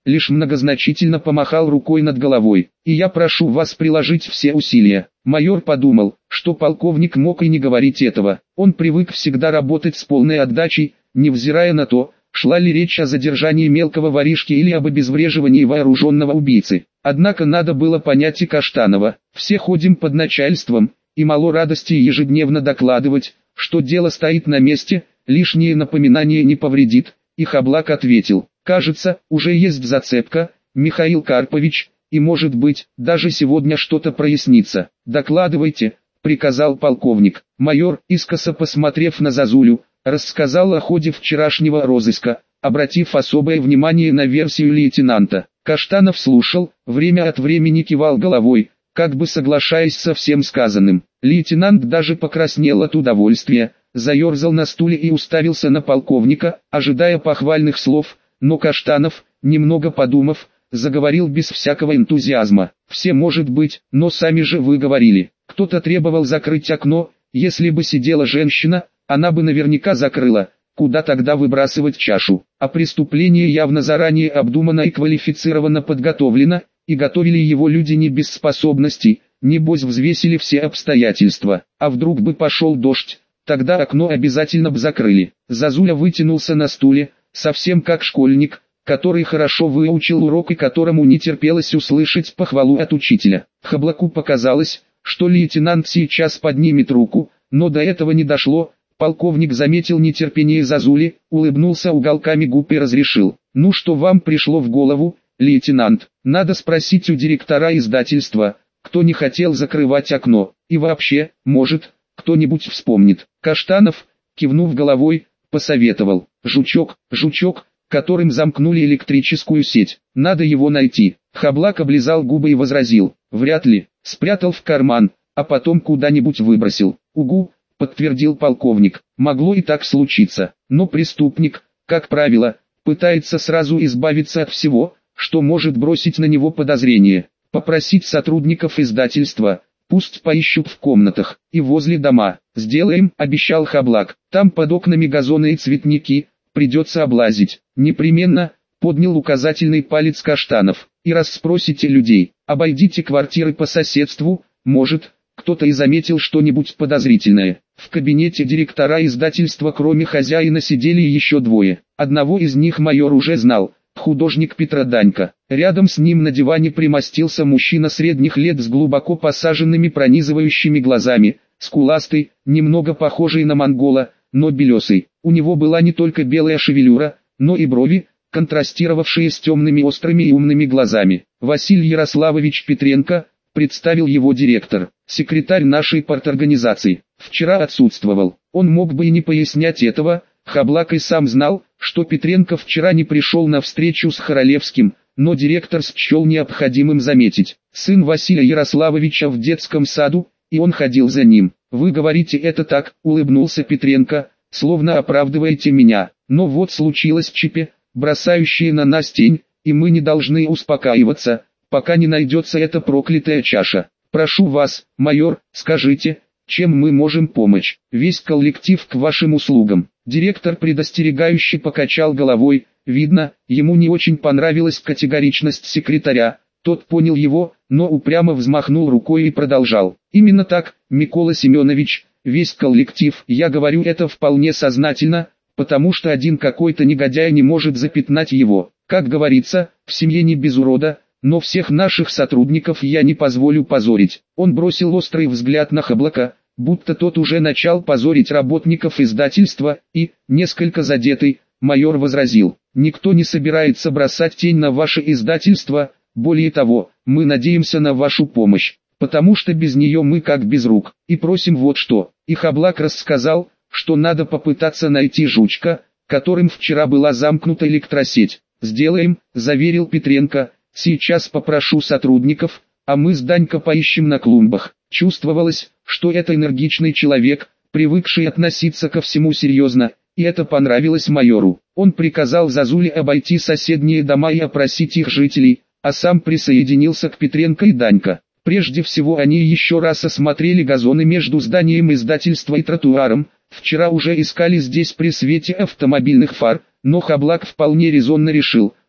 лишь многозначительно помахал рукой над головой. И я прошу вас приложить все усилия. Майор подумал, что полковник мог и не говорить этого. Он привык всегда работать с полной отдачей, невзирая на то, шла ли речь о задержании мелкого воришки или об обезвреживании вооруженного убийцы. Однако надо было понять и Каштанова. Все ходим под начальством, и мало радости ежедневно докладывать, что дело стоит на месте, лишнее напоминание не повредит. И Хаблак ответил: кажется, уже есть зацепка, Михаил Карпович, и может быть, даже сегодня что-то прояснится. Докладывайте, приказал полковник. Майор, искоса посмотрев на Зазулю, рассказал о ходе вчерашнего розыска, обратив особое внимание на версию лейтенанта. Каштанов слушал, время от времени кивал головой, как бы соглашаясь со всем сказанным. Лейтенант даже покраснел от удовольствия, заерзал на стуле и уставился на полковника, ожидая похвальных слов, но Каштанов, немного подумав, заговорил без всякого энтузиазма. «Все может быть, но сами же вы говорили, кто-то требовал закрыть окно, если бы сидела женщина, она бы наверняка закрыла, куда тогда выбрасывать чашу, а преступление явно заранее обдумано и квалифицированно подготовлено, и готовили его люди не без способностей, небось взвесили все обстоятельства, а вдруг бы пошел дождь, тогда окно обязательно бы закрыли». Зазуля вытянулся на стуле, совсем как школьник, который хорошо выучил урок и которому не терпелось услышать похвалу от учителя. Хаблаку показалось, что лейтенант сейчас поднимет руку, но до этого не дошло. Полковник заметил нетерпение Зазули, улыбнулся уголками губ и разрешил: «Ну что вам пришло в голову, лейтенант? Надо спросить у директора издательства, кто не хотел закрывать окно, и вообще, может, кто-нибудь вспомнит». Каштанов, кивнув головой, посоветовал: «Жучок, жучок, которым замкнули электрическую сеть, надо его найти». Хаблак облизал губы и возразил: «Вряд ли, спрятал в карман, а потом куда-нибудь выбросил». «Угу», подтвердил полковник, «могло и так случиться, но преступник, как правило, пытается сразу избавиться от всего, что может бросить на него подозрение. Попросить сотрудников издательства, пусть поищут в комнатах и возле дома». «Сделаем», обещал Хаблак, «там под окнами газоны и цветники, придется облазить». «Непременно», поднял указательный палец Каштанов, «и расспросите людей, обойдите квартиры по соседству, может, кто-то и заметил что-нибудь подозрительное». В кабинете директора издательства кроме хозяина сидели еще двое. Одного из них майор уже знал, художник Петроданько. Рядом с ним на диване примостился мужчина средних лет с глубоко посаженными пронизывающими глазами, скуластый, немного похожий на монгола, но белесый. У него была не только белая шевелюра, но и брови, контрастировавшие с темными острыми и умными глазами. «Василий Ярославович Петренко», представил его директор, «секретарь нашей парторганизации. Вчера отсутствовал». Он мог бы и не пояснять этого. Хаблак и сам знал, что Петренко вчера не пришел на встречу с Хоролевским, но директор счел необходимым заметить: «Сын Василия Ярославовича в детском саду, и он ходил за ним». «Вы говорите это так», улыбнулся Петренко, «словно оправдываете меня. Но вот случилось ЧП, бросающее на нас тень, и мы не должны успокаиваться, пока не найдется эта проклятая чаша. Прошу вас, майор, скажите, чем мы можем помочь? Весь коллектив к вашим услугам». Директор предостерегающе покачал головой. Видно, ему не очень понравилась категоричность секретаря. Тот понял его, но упрямо взмахнул рукой и продолжал: «Именно так, Микола Семенович, весь коллектив. Я говорю это вполне сознательно, потому что один какой-то негодяй не может запятнать его. Как говорится, в семье не без урода, но всех наших сотрудников я не позволю позорить». Он бросил острый взгляд на Хаблака, будто тот уже начал позорить работников издательства, и, несколько задетый, майор возразил: «Никто не собирается бросать тень на ваше издательство, более того, мы надеемся на вашу помощь, потому что без нее мы как без рук, и просим вот что». И Хаблак рассказал, что надо попытаться найти жучка, которым вчера была замкнута электросеть. «Сделаем», заверил Петренко, «сейчас попрошу сотрудников, а мы с Данько поищем на клумбах». Чувствовалось, что это энергичный человек, привыкший относиться ко всему серьезно, и это понравилось майору. Он приказал Зазуле обойти соседние дома и опросить их жителей, а сам присоединился к Петренко и Данько. Прежде всего они еще раз осмотрели газоны между зданием издательства и тротуаром. Вчера уже искали здесь при свете автомобильных фар, но Хаблак вполне резонно решил,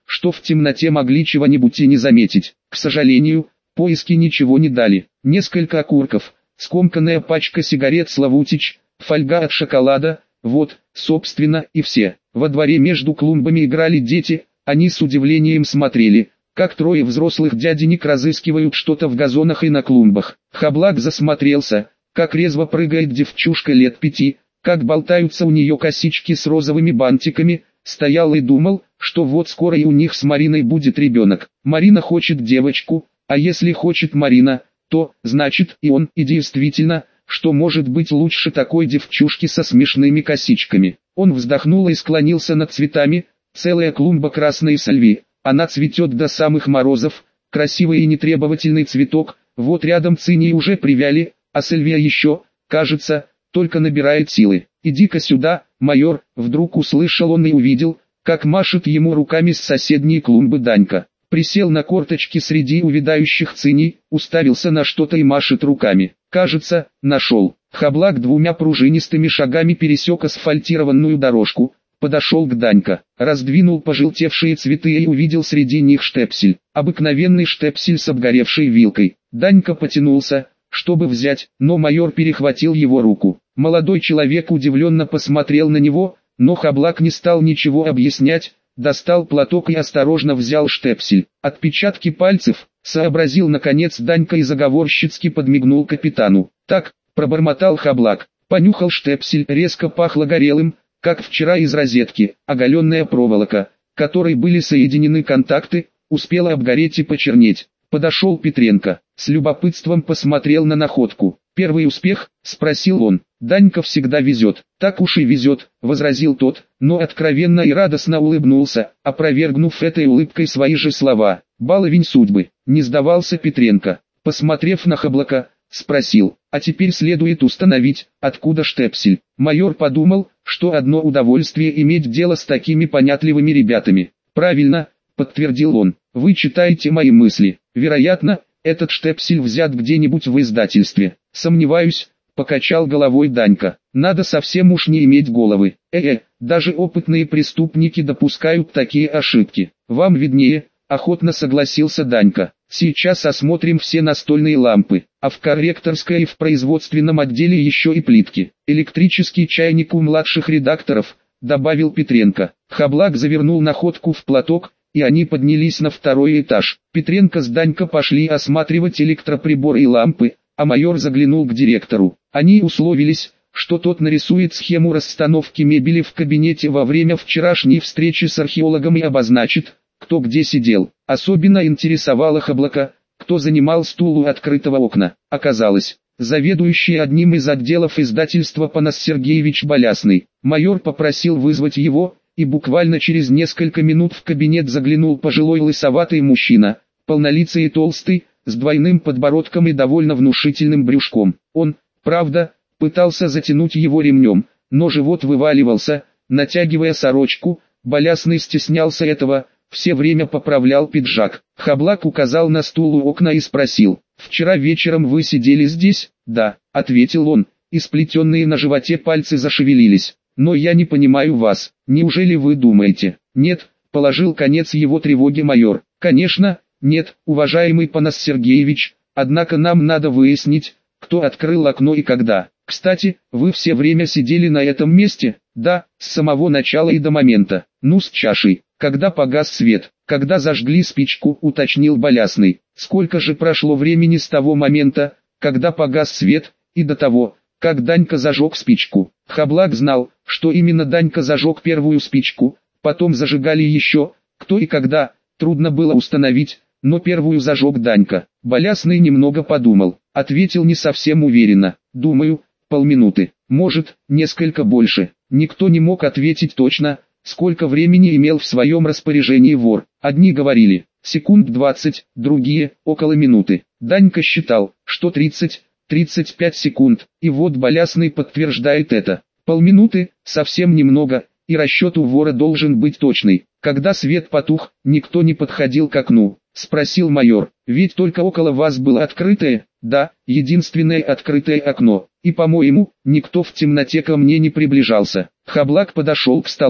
что в темноте могли чего-нибудь и не заметить. К сожалению, поиски ничего не дали. Несколько окурков, скомканная пачка сигарет Славутич, фольга от шоколада, вот, собственно, и все. Во дворе между клумбами играли дети, они с удивлением смотрели, как трое взрослых дяденек разыскивают что-то в газонах и на клумбах. Хаблак засмотрелся, как резво прыгает девчушка лет пяти, как болтаются у нее косички с розовыми бантиками, стоял и думал, что вот скоро и у них с Мариной будет ребенок. Марина хочет девочку, а если хочет Марина, то, значит, и он, и действительно, что может быть лучше такой девчушки со смешными косичками. Он вздохнул и склонился над цветами, целая клумба красной сальвии, она цветет до самых морозов, красивый и нетребовательный цветок, вот рядом цинии уже привяли, а сальвия еще, кажется, только набирает силы. «Иди-ка сюда, майор», вдруг услышал он и увидел, как машет ему руками с соседней клумбы Данька. Присел на корточки среди увядающих циней, уставился на что-то и машет руками. Кажется, нашел. Хаблак двумя пружинистыми шагами пересек асфальтированную дорожку, подошел к Данька, раздвинул пожелтевшие цветы и увидел среди них штепсель. Обыкновенный штепсель с обгоревшей вилкой. Данька потянулся, чтобы взять, но майор перехватил его руку. Молодой человек удивленно посмотрел на него, но Хаблак не стал ничего объяснять, достал платок и осторожно взял штепсель. Отпечатки пальцев, сообразил наконец Данька и заговорщицки подмигнул капитану. Так, пробормотал Хаблак, понюхал штепсель, резко пахло горелым, как вчера из розетки, оголенная проволока, которой были соединены контакты, успела обгореть и почернеть. Подошел Петренко, с любопытством посмотрел на находку. «Первый успех?» – спросил он. «Данька всегда везет». «Так уж и везет», – возразил тот, но откровенно и радостно улыбнулся, опровергнув этой улыбкой свои же слова. «Баловень судьбы», – не сдавался Петренко. Посмотрев на Хаблака, спросил, «А теперь следует установить, откуда штепсель». Майор подумал, что одно удовольствие иметь дело с такими понятливыми ребятами. «Правильно», – подтвердил он, – «вы читаете мои мысли. Вероятно, этот штепсель взят где-нибудь в издательстве». «Сомневаюсь», — покачал головой Данька. «Надо совсем уж не иметь головы. Э-э, даже опытные преступники допускают такие ошибки. Вам виднее», — охотно согласился Данька. «Сейчас осмотрим все настольные лампы, а в корректорской и в производственном отделе еще и плитки. Электрический чайник у младших редакторов», — добавил Петренко. Хаблак завернул находку в платок, и они поднялись на второй этаж. Петренко с Данько пошли осматривать электроприборы и лампы, а майор заглянул к директору. Они условились, что тот нарисует схему расстановки мебели в кабинете во время вчерашней встречи с археологом и обозначит, кто где сидел. Особенно интересовало Хаблака, кто занимал стул у открытого окна. Оказалось, заведующий одним из отделов издательства Панас Сергеевич Балясный. Майор попросил вызвать его, и буквально через несколько минут в кабинет заглянул пожилой лысоватый мужчина, полнолицый и толстый, с двойным подбородком и довольно внушительным брюшком. Он, правда, пытался затянуть его ремнем, но живот вываливался, натягивая сорочку. Балясный стеснялся этого, все время поправлял пиджак. Хаблак указал на стул у окна и спросил: «Вчера вечером вы сидели здесь?» «Да», — ответил он, и сплетенные на животе пальцы зашевелились. «Но я не понимаю вас, неужели вы думаете?» «Нет», — положил конец его тревоге майор. «Конечно, нет, уважаемый Панас Сергеевич, однако нам надо выяснить, кто открыл окно и когда. Кстати, вы все время сидели на этом месте?» «Да, с самого начала и до момента». «Ну с чашей, когда погас свет, когда зажгли спичку», — уточнил Балясный. «Сколько же прошло времени с того момента, когда погас свет, и до того, как Данька зажег спичку?» Хаблак знал, что именно Данька зажег первую спичку, потом зажигали еще, кто и когда, трудно было установить, но первую зажег Данька. Балясный немного подумал, ответил не совсем уверенно: «Думаю, полминуты, может, несколько больше». Никто не мог ответить точно, сколько времени имел в своем распоряжении вор. Одни говорили секунд двадцать, другие около минуты. Данька считал, что тридцать тридцать пять секунд, и вот Балясный подтверждает это. Полминуты, совсем немного, и расчет у вора должен быть точный. «Когда свет потух, никто не подходил к окну?» — спросил майор. «Ведь только около вас было открытое?» «Да, единственное открытое окно, и, по-моему, никто в темноте ко мне не приближался». Хаблак подошел к столу,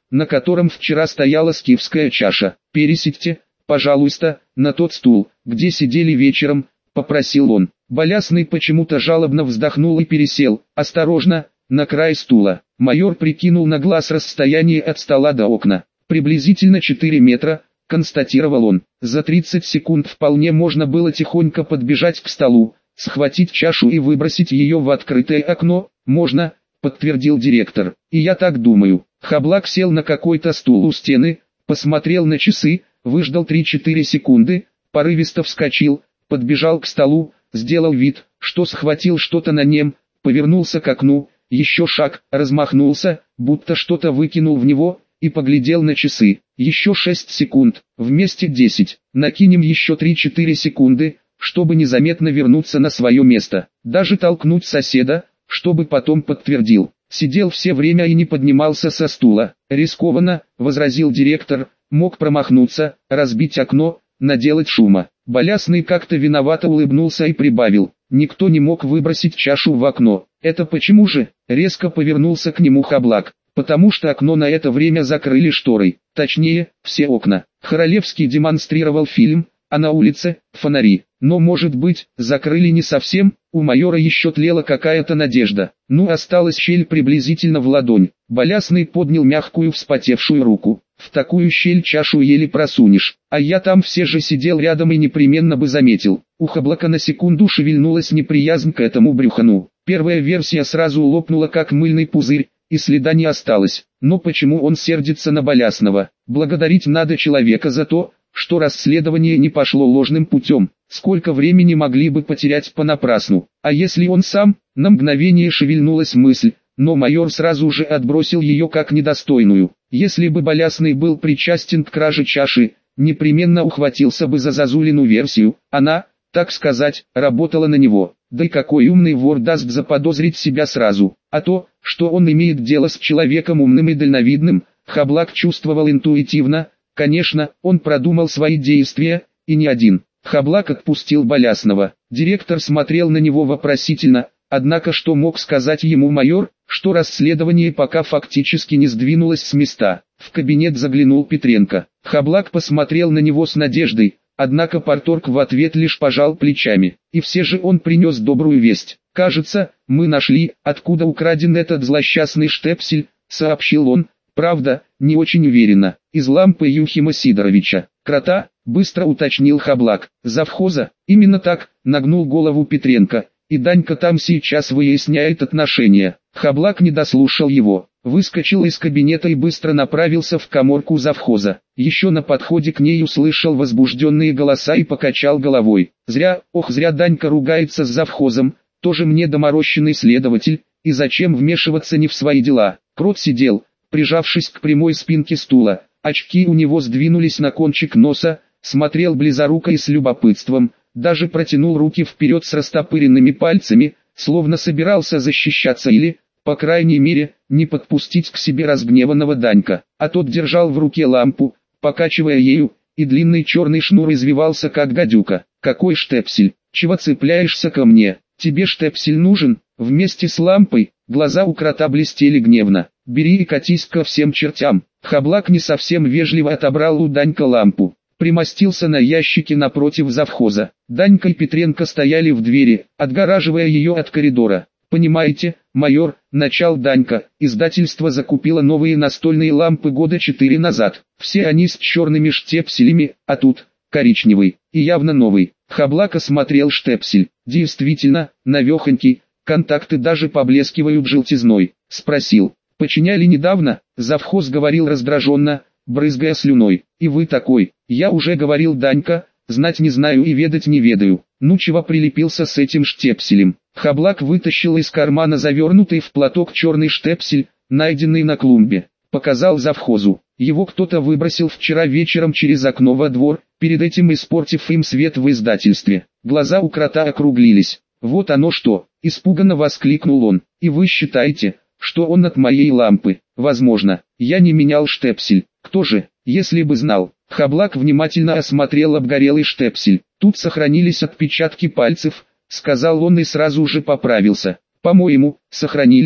на котором вчера стояла скифская чаша. «Пересядьте, пожалуйста, на тот стул, где сидели вечером», — попросил он. Балясный почему-то жалобно вздохнул и пересел, осторожно, на край стула. Майор прикинул на глаз расстояние от стола до окна. Приблизительно четыре метра, констатировал он. За тридцать секунд вполне можно было тихонько подбежать к столу, схватить чашу и выбросить ее в открытое окно. «Можно», — подтвердил директор. «И я так думаю». Хаблак сел на какой-то стул у стены, посмотрел на часы, выждал три-четыре секунды, порывисто вскочил, подбежал к столу, сделал вид, что схватил что-то на нем, повернулся к окну, еще шаг, размахнулся, будто что-то выкинул в него, и поглядел на часы. Еще шесть секунд, вместе десять. Накинем еще три-четыре секунды, чтобы незаметно вернуться на свое место. Даже толкнуть соседа, чтобы потом подтвердил. Сидел все время и не поднимался со стула. «Рискованно», — возразил директор, — «мог промахнуться, разбить окно, наделать шума». Балясный как-то виновато улыбнулся и прибавил: «Никто не мог выбросить чашу в окно». «Это почему же?» — резко повернулся к нему Хаблак. «Потому что окно на это время закрыли шторой. Точнее, все окна». Хоролевский демонстрировал фильм, а на улице — фонари. Но, может быть, закрыли не совсем. У майора еще тлела какая-то надежда. Ну, осталась щель приблизительно в ладонь. Балясный поднял мягкую вспотевшую руку. «В такую щель чашу еле просунешь. А я там все же сидел рядом и непременно бы заметил». У Хаблака на секунду шевельнулась неприязнь к этому брюхану. Первая версия сразу лопнула как мыльный пузырь, и следа не осталось. Но почему он сердится на Балясного? Благодарить надо человека за то, что расследование не пошло ложным путем. Сколько времени могли бы потерять понапрасну? А если он сам? На мгновение шевельнулась мысль, но майор сразу же отбросил ее как недостойную. Если бы Балясный был причастен к краже чаши, непременно ухватился бы за Зазулину версию. Она, так сказать, работала на него. Да и какой умный вор даст заподозрить себя сразу? А то, что он имеет дело с человеком умным и дальновидным, Хаблак чувствовал интуитивно. Конечно, он продумал свои действия, и не один. Хаблак отпустил Балясного. Директор смотрел на него вопросительно, однако что мог сказать ему майор, что расследование пока фактически не сдвинулось с места. В кабинет заглянул Петренко. Хаблак посмотрел на него с надеждой, однако парторг в ответ лишь пожал плечами. И все же он принес добрую весть. «Кажется, мы нашли, откуда украден этот злосчастный штепсель», — сообщил он. «Правда, не очень уверенно. Из лампы Юхима Сидоровича. Крота», — быстро уточнил Хаблак. «Завхоза?» «Именно так», — нагнул голову Петренко. «И Данька там сейчас выясняет отношения». Хаблак не дослушал его. Выскочил из кабинета и быстро направился в каморку завхоза. Еще на подходе к ней услышал возбужденные голоса и покачал головой. «Зря, ох зря Данька ругается с завхозом. Тоже мне доморощенный следователь, и зачем вмешиваться не в свои дела?» Крот сидел, прижавшись к прямой спинке стула. Очки у него сдвинулись на кончик носа, смотрел близоруко и с любопытством, даже протянул руки вперед с растопыренными пальцами, словно собирался защищаться или, по крайней мере, не подпустить к себе разгневанного Данька. А тот держал в руке лампу, покачивая ею, и длинный черный шнур извивался как гадюка. «Какой штепсель? Чего цепляешься ко мне? Тебе штепсель нужен?» Вместе с лампой, глаза у крота блестели гневно. «Бери и катись ко всем чертям». Хаблак не совсем вежливо отобрал у Данька лампу. Примостился на ящике напротив завхоза. Данька и Петренко стояли в двери, отгораживая ее от коридора. «Понимаете, майор», — начал Данька, — «издательство закупило новые настольные лампы года четыре назад. Все они с черными штепселями, а тут коричневый, и явно новый». Хаблак осмотрел штепсель. Действительно, навехонький, контакты даже поблескивают желтизной. Спросил: «Починяли недавно?» Завхоз говорил раздраженно, брызгая слюной. «И вы такой?» «Я уже говорил, Данька, знать не знаю и ведать не ведаю». «Ну чего прилепился с этим штепселем?» Хаблак вытащил из кармана завернутый в платок черный штепсель, найденный на клумбе. Показал завхозу. Его кто-то выбросил вчера вечером через окно во двор, перед этим испортив им свет в издательстве. Глаза у крота округлились. «Вот оно что!» — испуганно воскликнул он. «И вы считаете, что он от моей лампы?» «Возможно. Я не менял штепсель. Кто же, если бы знал?» Хаблак внимательно осмотрел обгорелый штепсель. «Тут сохранились отпечатки пальцев», — сказал он и сразу же поправился. «По-моему, сохранились,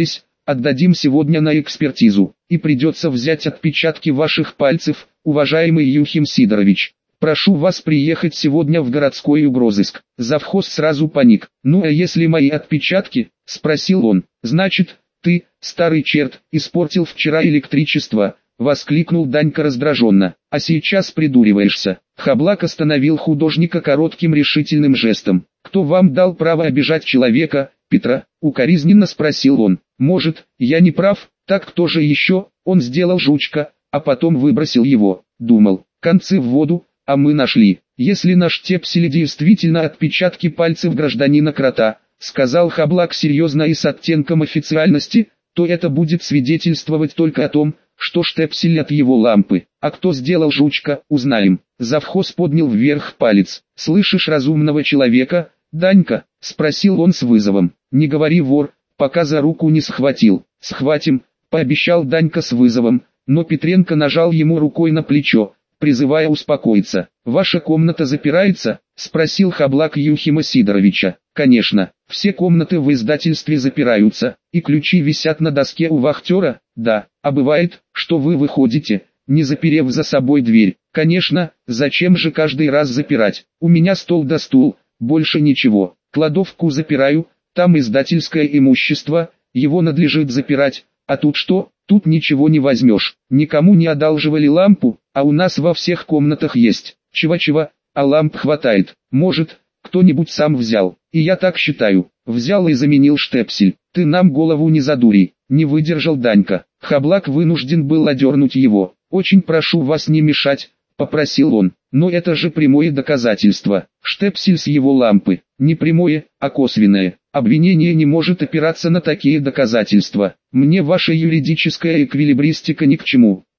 отдадим сегодня на экспертизу, и придется взять отпечатки ваших пальцев, уважаемый Юхим Сидорович. Прошу вас приехать сегодня в городской угрозыск. Завхоз сразу паник. Ну а если мои отпечатки? Спросил он. Значит, ты, старый черт, испортил вчера электричество, воскликнул Данька раздраженно. А сейчас придуриваешься. Хаблак остановил художника коротким решительным жестом. Кто вам дал право обижать человека, Петра? Укоризненно спросил он. Может, я не прав? Так кто же еще? Он сделал жучка, а потом выбросил его. Думал, концы в воду. А мы нашли. Если наш Тепсель действительно отпечатки пальцев гражданина Крота, сказал Хаблак серьезно и с оттенком официальности, то это будет свидетельствовать только о том, что штепсель от его лампы. А кто сделал жучка, узнаем. Завхоз поднял вверх палец. «Слышишь разумного человека, Данька?» — спросил он с вызовом. «Не говори вор, пока за руку не схватил». «Схватим», — пообещал Данька с вызовом, но Петренко нажал ему рукой на плечо, призывая успокоиться. «Ваша комната запирается?» — спросил Хаблак Юхима Сидоровича. «Конечно, все комнаты в издательстве запираются, и ключи висят на доске у вахтера, да, а бывает, что вы выходите, не заперев за собой дверь. Конечно, зачем же каждый раз запирать? У меня стол да стул, больше ничего. Кладовку запираю, там издательское имущество, его надлежит запирать, а тут что? Тут ничего не возьмешь. Никому не одалживали лампу, а у нас во всех комнатах есть. Чего-чего, а ламп хватает. Может, кто-нибудь сам взял. И я так считаю. Взял и заменил штепсель. Ты нам голову не задури. Не выдержал Данька. Хаблак вынужден был одернуть его. Очень прошу вас не мешать, попросил он. Но это же прямое доказательство. Штепсель с его лампы. Не прямое, а косвенное. Обвинение не может опираться на такие доказательства. Мне ваша юридическая эквилибристика ни к чему.